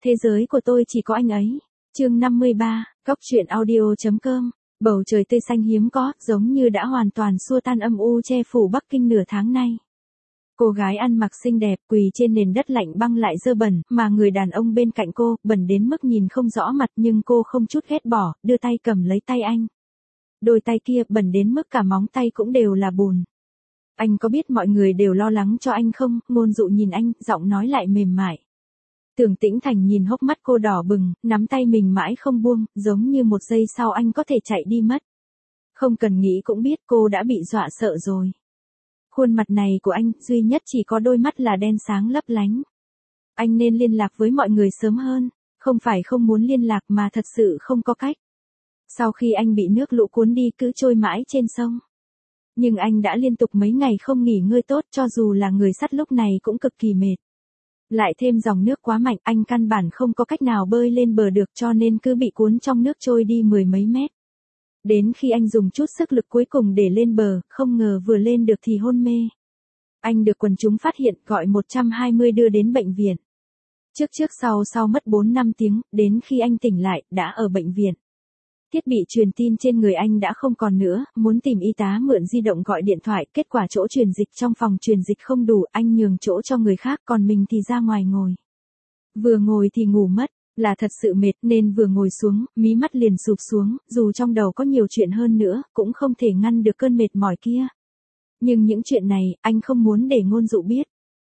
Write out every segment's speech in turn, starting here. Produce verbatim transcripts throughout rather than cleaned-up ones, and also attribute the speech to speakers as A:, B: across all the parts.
A: Thế giới của tôi chỉ có anh ấy. Chương năm mươi ba, Cóc truyện audio.com. Bầu trời tươi xanh hiếm có, giống như đã hoàn toàn xua tan âm u che phủ Bắc Kinh nửa tháng nay. Cô gái ăn mặc xinh đẹp quỳ trên nền đất lạnh băng lại dơ bẩn, mà người đàn ông bên cạnh cô, bẩn đến mức nhìn không rõ mặt nhưng cô không chút ghét bỏ, đưa tay cầm lấy tay anh. Đôi tay kia bẩn đến mức cả móng tay cũng đều là bùn. Anh có biết mọi người đều lo lắng cho anh không? Ngôn Dụ nhìn anh, giọng nói lại mềm mại. Tưởng Tĩnh Thành nhìn hốc mắt cô đỏ bừng, nắm tay mình mãi không buông, giống như một giây sau anh có thể chạy đi mất. Không cần nghĩ cũng biết cô đã bị dọa sợ rồi. Khuôn mặt này của anh, duy nhất chỉ có đôi mắt là đen sáng lấp lánh. Anh nên liên lạc với mọi người sớm hơn, không phải không muốn liên lạc mà thật sự không có cách. Sau khi anh bị nước lũ cuốn đi cứ trôi mãi trên sông. Nhưng anh đã liên tục mấy ngày không nghỉ ngơi tốt, cho dù là người sắt lúc này cũng cực kỳ mệt. Lại thêm dòng nước quá mạnh, anh căn bản không có cách nào bơi lên bờ được, cho nên cứ bị cuốn trong nước trôi đi mười mấy mét. Đến khi anh dùng chút sức lực cuối cùng để lên bờ, không ngờ vừa lên được thì hôn mê. Anh được quần chúng phát hiện, gọi một trăm hai mươi đưa đến bệnh viện. Trước trước sau sau mất bốn năm tiếng, đến khi anh tỉnh lại, đã ở bệnh viện. Thiết bị truyền tin trên người anh đã không còn nữa, muốn tìm y tá mượn di động gọi điện thoại, kết quả chỗ truyền dịch trong phòng truyền dịch không đủ, anh nhường chỗ cho người khác, còn mình thì ra ngoài ngồi. Vừa ngồi thì ngủ mất, là thật sự mệt nên vừa ngồi xuống, mí mắt liền sụp xuống, dù trong đầu có nhiều chuyện hơn nữa, cũng không thể ngăn được cơn mệt mỏi kia. Nhưng những chuyện này, anh không muốn để Ngôn Dụ biết.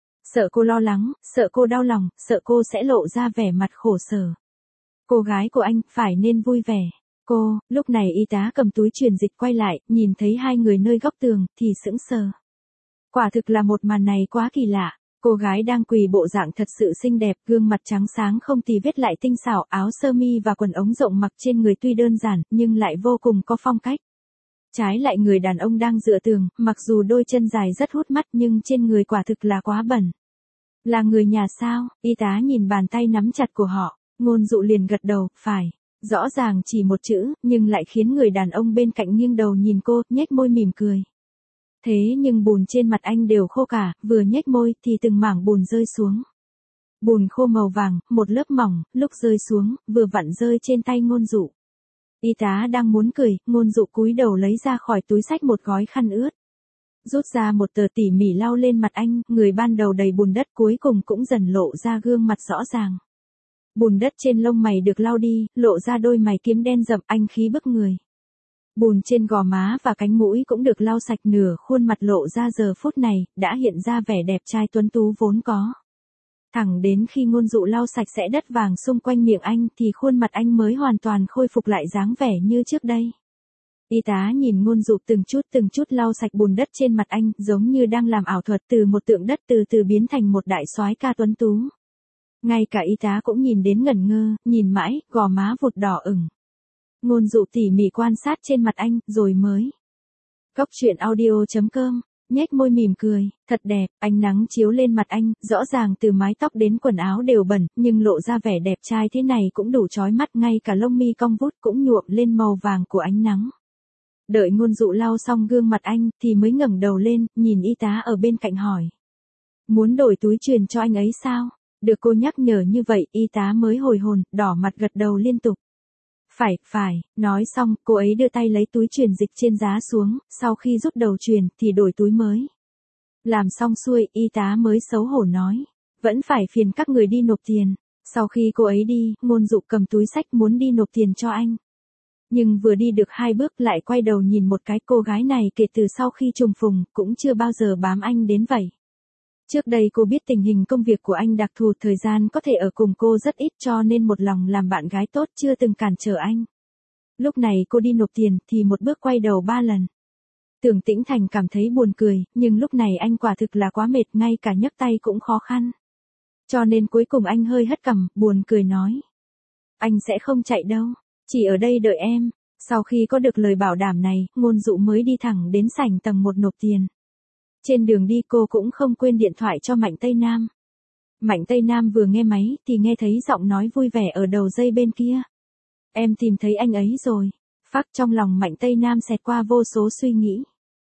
A: Sợ cô lo lắng, sợ cô đau lòng, sợ cô sẽ lộ ra vẻ mặt khổ sở. Cô gái của anh, phải nên vui vẻ. Cô, lúc này y tá cầm túi truyền dịch quay lại, nhìn thấy hai người nơi góc tường, thì sững sờ. Quả thực là một màn này quá kỳ lạ. Cô gái đang quỳ bộ dạng thật sự xinh đẹp, gương mặt trắng sáng không tì vết lại tinh xảo, áo sơ mi và quần ống rộng mặc trên người tuy đơn giản, nhưng lại vô cùng có phong cách. Trái lại người đàn ông đang dựa tường, mặc dù đôi chân dài rất hút mắt nhưng trên người quả thực là quá bẩn. Là người nhà sao? Y tá nhìn bàn tay nắm chặt của họ, Ngôn Dụ liền gật đầu, phải. Rõ ràng chỉ một chữ, nhưng lại khiến người đàn ông bên cạnh nghiêng đầu nhìn cô, nhếch môi mỉm cười. Thế nhưng bùn trên mặt anh đều khô cả, vừa nhếch môi thì từng mảng bùn rơi xuống. Bùn khô màu vàng, một lớp mỏng, lúc rơi xuống, vừa vặn rơi trên tay Ngôn Dụ. Y tá đang muốn cười, Ngôn Dụ cúi đầu lấy ra khỏi túi xách một gói khăn ướt. Rút ra một tờ tỉ mỉ lau lên mặt anh, người ban đầu đầy bùn đất cuối cùng cũng dần lộ ra gương mặt rõ ràng. Bùn đất trên lông mày được lau đi, lộ ra đôi mày kiếm đen rậm, anh khí bức người. Bùn trên gò má và cánh mũi cũng được lau sạch, nửa khuôn mặt lộ ra giờ phút này, đã hiện ra vẻ đẹp trai tuấn tú vốn có. Thẳng đến khi Ngôn Dụ lau sạch sẽ đất vàng xung quanh miệng anh thì khuôn mặt anh mới hoàn toàn khôi phục lại dáng vẻ như trước đây. Y tá nhìn Ngôn Dụ từng chút từng chút lau sạch bùn đất trên mặt anh, giống như đang làm ảo thuật, từ một tượng đất từ từ biến thành một đại soái ca tuấn tú. Ngay cả y tá cũng nhìn đến ngẩn ngơ, nhìn mãi, gò má vụt đỏ ửng. Ngôn Dụ tỉ mỉ quan sát trên mặt anh, rồi mới. Cóc truyện audio.com, nhếch môi mỉm cười, thật đẹp, ánh nắng chiếu lên mặt anh, rõ ràng từ mái tóc đến quần áo đều bẩn, nhưng lộ ra vẻ đẹp trai thế này cũng đủ chói mắt, ngay cả lông mi cong vút cũng nhuộm lên màu vàng của ánh nắng. Đợi Ngôn Dụ lau xong gương mặt anh, thì mới ngẩng đầu lên, nhìn y tá ở bên cạnh hỏi. Muốn đổi túi truyền cho anh ấy sao? Được cô nhắc nhở như vậy, y tá mới hồi hồn, đỏ mặt gật đầu liên tục. Phải, phải, nói xong, cô ấy đưa tay lấy túi truyền dịch trên giá xuống, sau khi rút đầu truyền, thì đổi túi mới. Làm xong xuôi, y tá mới xấu hổ nói. Vẫn phải phiền các người đi nộp tiền. Sau khi cô ấy đi, Ngôn Dụ cầm túi xách muốn đi nộp tiền cho anh. Nhưng vừa đi được hai bước lại quay đầu nhìn một cái, cô gái này kể từ sau khi trùng phùng, cũng chưa bao giờ bám anh đến vậy. Trước đây cô biết tình hình công việc của anh đặc thù, thời gian có thể ở cùng cô rất ít, cho nên một lòng làm bạn gái tốt, chưa từng cản trở anh. Lúc này cô đi nộp tiền thì một bước quay đầu ba lần. Tưởng Tĩnh Thành cảm thấy buồn cười, nhưng lúc này anh quả thực là quá mệt, ngay cả nhấc tay cũng khó khăn. Cho nên cuối cùng anh hơi hất cằm, buồn cười nói. Anh sẽ không chạy đâu, chỉ ở đây đợi em. Sau khi có được lời bảo đảm này, Ngôn Dụ mới đi thẳng đến sảnh tầng một nộp tiền. Trên đường đi cô cũng không quên điện thoại cho Mạnh Tây Nam. Mạnh Tây Nam vừa nghe máy thì nghe thấy giọng nói vui vẻ ở đầu dây bên kia. Em tìm thấy anh ấy rồi. Phác trong lòng Mạnh Tây Nam xẹt qua vô số suy nghĩ.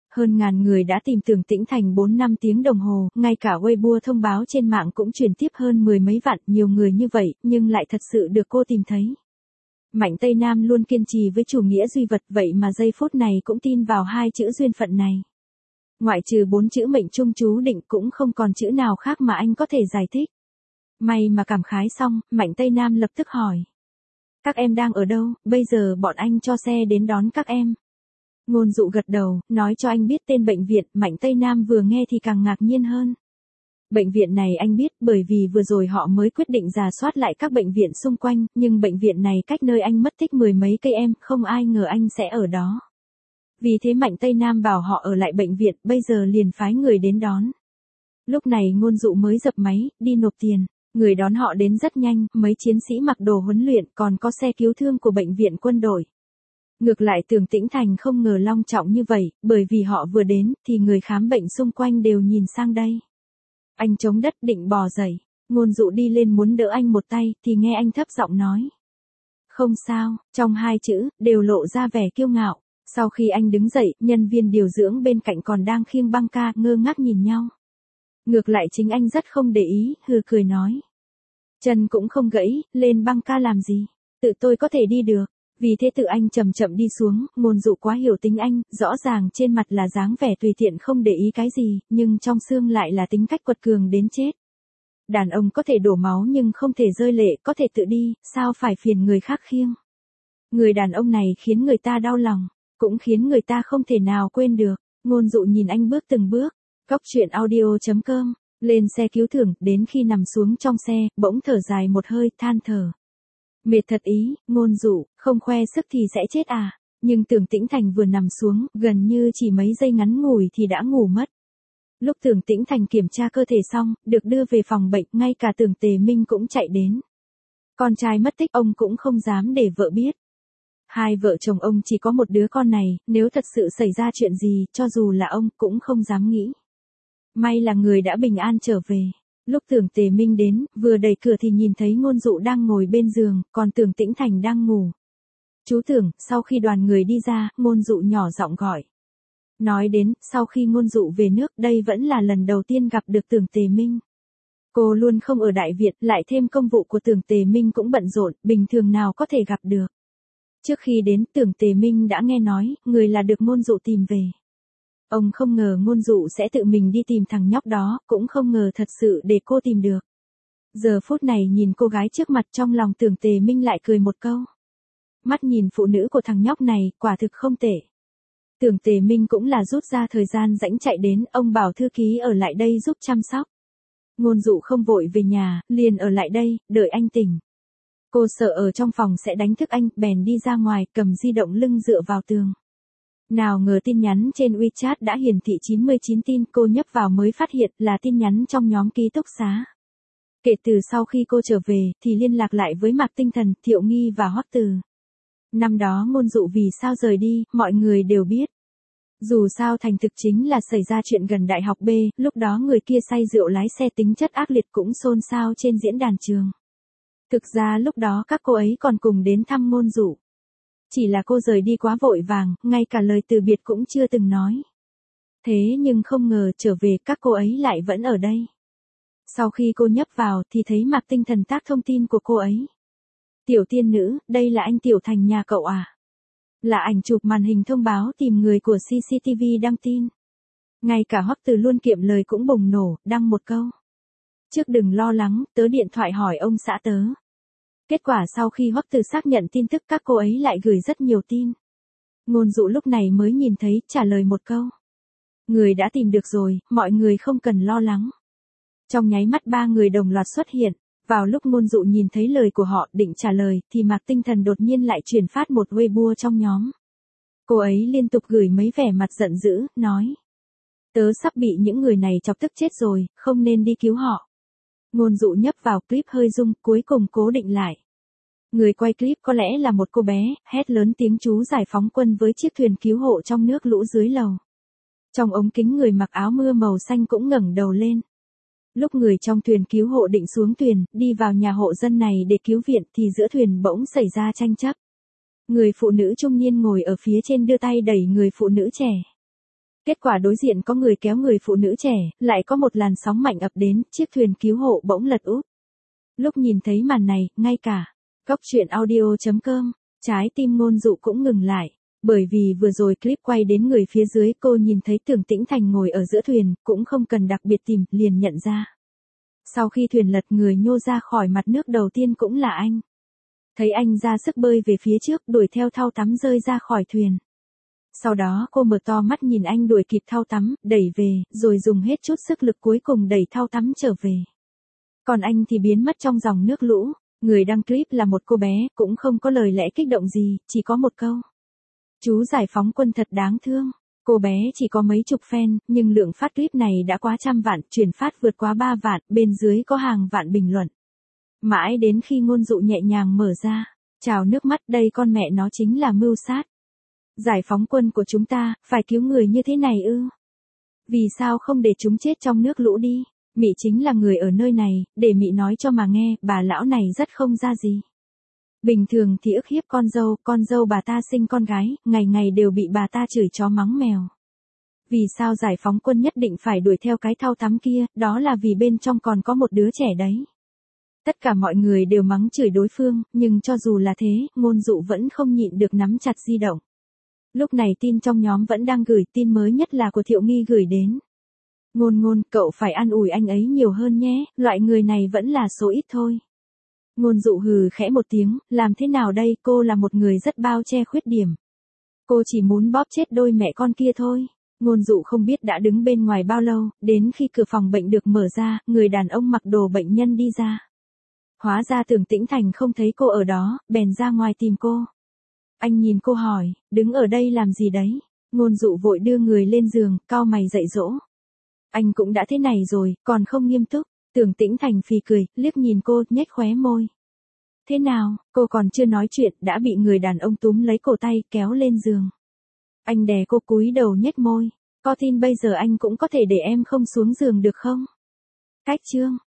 A: Hơn ngàn người đã tìm Tưởng Tĩnh Thành bốn năm tiếng đồng hồ, ngay cả Weibo thông báo trên mạng cũng truyền tiếp hơn mười mấy vạn, nhiều người như vậy, nhưng lại thật sự được cô tìm thấy. Mạnh Tây Nam luôn kiên trì với chủ nghĩa duy vật, vậy mà giây phút này cũng tin vào hai chữ duyên phận này. Ngoại trừ bốn chữ mệnh trung chú định cũng không còn chữ nào khác mà anh có thể giải thích. May mà cảm khái xong, Mạnh Tây Nam lập tức hỏi. Các em đang ở đâu, bây giờ bọn anh cho xe đến đón các em. Ngôn Dụ gật đầu, nói cho anh biết tên bệnh viện. Mạnh Tây Nam vừa nghe thì càng ngạc nhiên hơn. Bệnh viện này anh biết bởi vì vừa rồi họ mới quyết định rà soát lại các bệnh viện xung quanh, nhưng bệnh viện này cách nơi anh mất tích mười mấy cây em, không ai ngờ anh sẽ ở đó. Vì thế Mạnh Tây Nam bảo họ ở lại bệnh viện, bây giờ liền phái người đến đón. Lúc này Ngôn Dụ mới dập máy, đi nộp tiền. Người đón họ đến rất nhanh, mấy chiến sĩ mặc đồ huấn luyện, còn có xe cứu thương của bệnh viện quân đội. Ngược lại Tưởng Tĩnh Thành không ngờ long trọng như vậy, bởi vì họ vừa đến, thì người khám bệnh xung quanh đều nhìn sang đây. Anh chống đất định bò dậy, Ngôn Dụ đi lên muốn đỡ anh một tay, thì nghe anh thấp giọng nói. Không sao, trong hai chữ, đều lộ ra vẻ kiêu ngạo. Sau khi anh đứng dậy, nhân viên điều dưỡng bên cạnh còn đang khiêng băng ca, ngơ ngác nhìn nhau. Ngược lại chính anh rất không để ý, hừ cười nói. Chân cũng không gãy, lên băng ca làm gì, tự tôi có thể đi được. Vì thế tự anh chậm chậm đi xuống, Ngôn Dụ quá hiểu tính anh, rõ ràng trên mặt là dáng vẻ tùy tiện không để ý cái gì, nhưng trong xương lại là tính cách quật cường đến chết. Đàn ông có thể đổ máu nhưng không thể rơi lệ, có thể tự đi, sao phải phiền người khác khiêng. Người đàn ông này khiến người ta đau lòng, cũng khiến người ta không thể nào quên được. Ngôn Dụ nhìn anh bước từng bước. Góc truyện audio chấm com, lên xe cứu thương, đến khi nằm xuống trong xe, bỗng thở dài một hơi, than thở. Mệt thật ý, Ngôn Dụ, không khoe sức thì sẽ chết à. Nhưng Tưởng Tĩnh Thành vừa nằm xuống, gần như chỉ mấy giây ngắn ngủi thì đã ngủ mất. Lúc Tưởng Tĩnh Thành kiểm tra cơ thể xong, được đưa về phòng bệnh, ngay cả Tưởng Tề Minh cũng chạy đến. Con trai mất tích ông cũng không dám để vợ biết. Hai vợ chồng ông chỉ có một đứa con này, nếu thật sự xảy ra chuyện gì, cho dù là ông cũng không dám nghĩ. May là người đã bình an trở về. Lúc Tưởng Tề Minh đến, vừa đẩy cửa thì nhìn thấy Ngôn Dụ đang ngồi bên giường, còn Tưởng Tĩnh Thành đang ngủ. Chú Tưởng, sau khi đoàn người đi ra, Ngôn Dụ nhỏ giọng gọi. Nói đến, sau khi Ngôn Dụ về nước, đây vẫn là lần đầu tiên gặp được Tưởng Tề Minh. Cô luôn không ở Đại Việt, lại thêm công vụ của Tưởng Tề Minh cũng bận rộn, bình thường nào có thể gặp được. Trước khi đến, Tưởng Tề Minh đã nghe nói, người là được Ngôn Dụ tìm về. Ông không ngờ Ngôn Dụ sẽ tự mình đi tìm thằng nhóc đó, cũng không ngờ thật sự để cô tìm được. Giờ phút này nhìn cô gái trước mặt, trong lòng Tưởng Tề Minh lại cười một câu. Mắt nhìn phụ nữ của thằng nhóc này, quả thực không tệ. Tưởng Tề Minh cũng là rút ra thời gian rảnh chạy đến, ông bảo thư ký ở lại đây giúp chăm sóc. Ngôn Dụ không vội về nhà, liền ở lại đây, đợi anh tỉnh. Cô sợ ở trong phòng sẽ đánh thức anh, bèn đi ra ngoài, cầm di động lưng dựa vào tường. Nào ngờ tin nhắn trên WeChat đã hiển thị chín mươi chín tin, cô nhấp vào mới phát hiện là tin nhắn trong nhóm ký túc xá. Kể từ sau khi cô trở về, thì liên lạc lại với Mạc Tinh Thần, Thiệu Nghi và Hoắc Từ. Năm đó Ngôn Dụ vì sao rời đi, mọi người đều biết. Dù sao thành thực chính là xảy ra chuyện gần đại học B, lúc đó người kia say rượu lái xe tính chất ác liệt cũng xôn xao trên diễn đàn trường. Thực ra lúc đó các cô ấy còn cùng đến thăm Ngôn Dụ. Chỉ là cô rời đi quá vội vàng, ngay cả lời từ biệt cũng chưa từng nói. Thế nhưng không ngờ trở về các cô ấy lại vẫn ở đây. Sau khi cô nhấp vào thì thấy Mạc Tinh Thần tác thông tin của cô ấy. Tiểu tiên nữ, đây là anh Tiểu Thành nhà cậu à? Là ảnh chụp màn hình thông báo tìm người của xê xê tê vê đăng tin. Ngay cả Hoắc Từ luôn kiệm lời cũng bùng nổ, đăng một câu. Trước đừng lo lắng, tớ điện thoại hỏi ông xã tớ. Kết quả sau khi Hoắc Từ xác nhận tin tức các cô ấy lại gửi rất nhiều tin. Ngôn Dụ lúc này mới nhìn thấy, trả lời một câu. Người đã tìm được rồi, mọi người không cần lo lắng. Trong nháy mắt ba người đồng loạt xuất hiện. Vào lúc Ngôn Dụ nhìn thấy lời của họ định trả lời, thì Mạc Tinh Thần đột nhiên lại truyền phát một Weibo trong nhóm. Cô ấy liên tục gửi mấy vẻ mặt giận dữ, nói. Tớ sắp bị những người này chọc tức chết rồi, không nên đi cứu họ. Ngôn Dụ nhấp vào clip hơi rung, cuối cùng cố định lại. Người quay clip có lẽ là một cô bé, hét lớn tiếng chú giải phóng quân với chiếc thuyền cứu hộ trong nước lũ dưới lầu. Trong ống kính người mặc áo mưa màu xanh cũng ngẩng đầu lên. Lúc người trong thuyền cứu hộ định xuống thuyền, đi vào nhà hộ dân này để cứu viện thì giữa thuyền bỗng xảy ra tranh chấp. Người phụ nữ trung niên ngồi ở phía trên đưa tay đẩy người phụ nữ trẻ. Kết quả đối diện có người kéo người phụ nữ trẻ, lại có một làn sóng mạnh ập đến, chiếc thuyền cứu hộ bỗng lật úp. Lúc nhìn thấy màn này, ngay cả Cóc truyện audio chấm com, trái tim Ngôn Dụ cũng ngừng lại. Bởi vì vừa rồi clip quay đến người phía dưới, cô nhìn thấy Tưởng Tĩnh Thành ngồi ở giữa thuyền, cũng không cần đặc biệt tìm, liền nhận ra. Sau khi thuyền lật, người nhô ra khỏi mặt nước đầu tiên cũng là anh. Thấy anh ra sức bơi về phía trước, đuổi theo thau tắm rơi ra khỏi thuyền. Sau đó cô mở to mắt nhìn anh đuổi kịp thau tắm, đẩy về, rồi dùng hết chút sức lực cuối cùng đẩy thau tắm trở về. Còn anh thì biến mất trong dòng nước lũ. Người đăng clip là một cô bé, cũng không có lời lẽ kích động gì, chỉ có một câu: chú giải phóng quân thật đáng thương. Cô bé chỉ có mấy chục fan, nhưng lượng phát clip này đã quá trăm vạn, chuyển phát vượt quá ba vạn, bên dưới có hàng vạn bình luận. Mãi đến khi Ngôn Dụ nhẹ nhàng mở ra, trào nước mắt, đây con mẹ nó chính là mưu sát. Giải phóng quân của chúng ta, phải cứu người như thế này ư? Vì sao không để chúng chết trong nước lũ đi? Mị chính là người ở nơi này, để Mị nói cho mà nghe, bà lão này rất không ra gì. Bình thường thì ức hiếp con dâu, con dâu bà ta sinh con gái, ngày ngày đều bị bà ta chửi chó mắng mèo. Vì sao giải phóng quân nhất định phải đuổi theo cái thau tắm kia, đó là vì bên trong còn có một đứa trẻ đấy. Tất cả mọi người đều mắng chửi đối phương, nhưng cho dù là thế, Ngôn Dụ vẫn không nhịn được nắm chặt di động. Lúc này tin trong nhóm vẫn đang gửi, tin mới nhất là của Thiệu Nghi gửi đến. Ngôn Ngôn, cậu phải an ủi anh ấy nhiều hơn nhé, loại người này vẫn là số ít thôi. Ngôn Dụ hừ khẽ một tiếng, làm thế nào đây, cô là một người rất bao che khuyết điểm. Cô chỉ muốn bóp chết đôi mẹ con kia thôi. Ngôn Dụ không biết đã đứng bên ngoài bao lâu, đến khi cửa phòng bệnh được mở ra, người đàn ông mặc đồ bệnh nhân đi ra. Hóa ra Tưởng Tĩnh Thành không thấy cô ở đó, bèn ra ngoài tìm cô. Anh nhìn cô hỏi, đứng ở đây làm gì đấy? Ngôn Dụ vội đưa người lên giường, cau mày dạy dỗ. Anh cũng đã thế này rồi, còn không nghiêm túc. Tưởng Tĩnh Thành phì cười, liếc nhìn cô, nhếch khóe môi. Thế nào, cô còn chưa nói chuyện, đã bị người đàn ông túm lấy cổ tay, kéo lên giường. Anh đè cô cúi đầu nhếch môi. Có tin bây giờ anh cũng có thể để em không xuống giường được không? Cách chương.